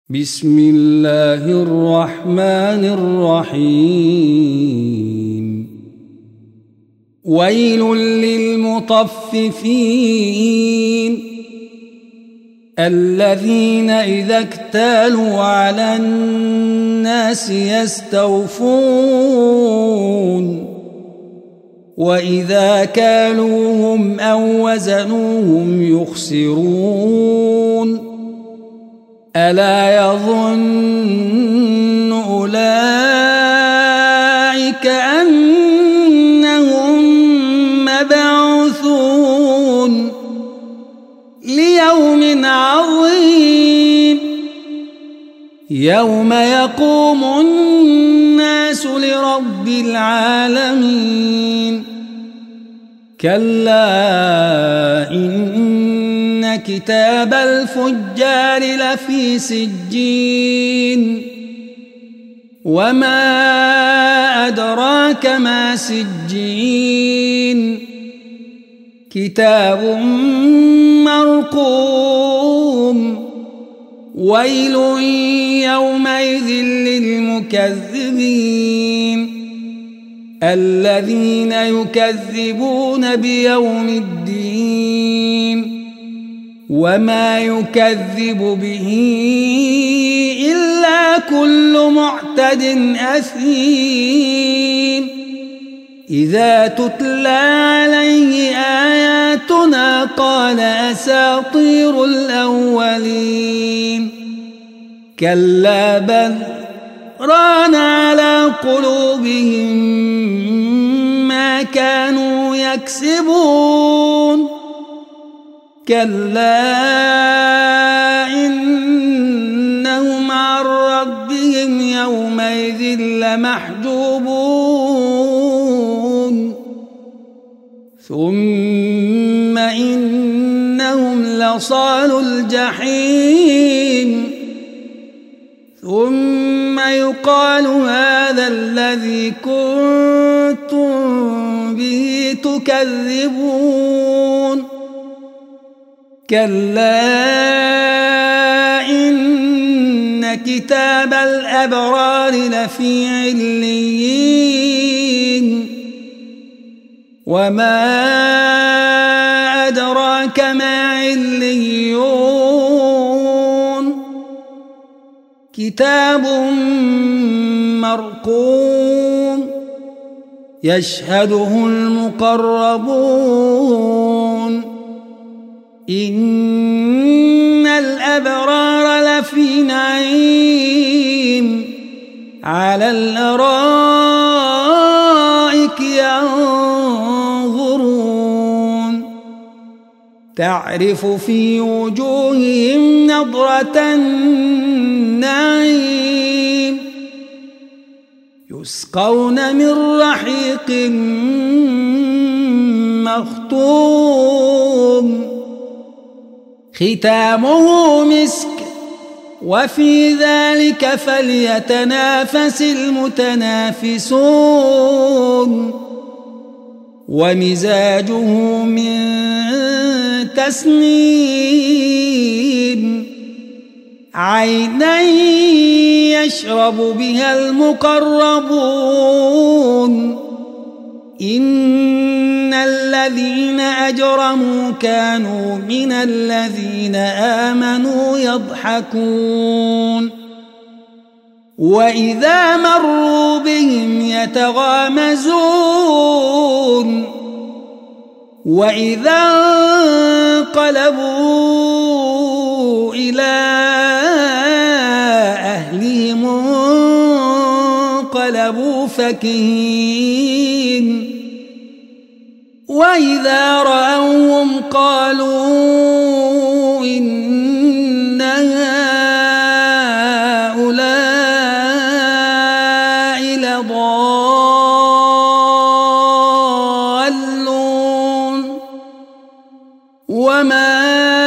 بسم الله الرحمن الرحيم ويل للمطففين الذين إذا اكتالوا على الناس يستوفون وإذا كالوهم أو وزنوهم يخسرون ألا يظن أولئك أنهم مبعوثون ليوم عظيم يوم يقوم الناس لرب العالمين كلا إن كتاب الفجار لفي سجين وما أدراك ما سجين كتاب مرقوم ويل يومئذ للمكذبين الذين يكذبون بيوم الدين وما يكذب به إلا كل معتد أثيم إذا تتلى عليه آياتنا قال أساطير الأولين كلا بل ران على قلوبهم ما كانوا يكسبون كلا إنهم عن ربهم يومئذ لمحجوبون ثم إنهم لصالو الجحيم ثم يقال هذا الذي كنتم به تكذبون كلا إن كتاب الأبرار لفي عليين وما أدراك ما عليون كتاب مرقوم يشهده المقربون إن الأبرار لفي نعيم على الأرائك ينظرون تعرف في وجوههم نضرة النعيم يسقون من رحيق مختوم ختامه مسك وفي ذلك فليتنافس المتنافسون ومزاجه من تسنيم عينا يشرب بها المقربون إن الذين أجرموا كانوا من الذين آمنوا يضحكون وإذا مروا بهم يتغامزون وإذا انقلبوا إلى أهلهم انقلبوا فكهين وإذا رأوهم قالوا إن هؤلاء لضالون وما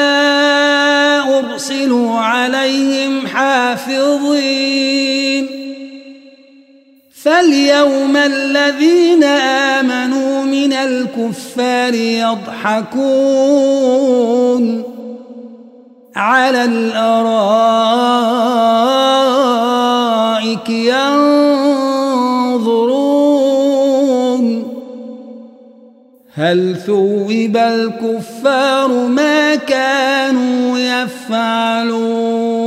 أرسلوا عليهم حافظين فاليوم الذين آمنوا من الكفار يضحكون على الأرائك هل ثوب الكفار ما كانوا يفعلون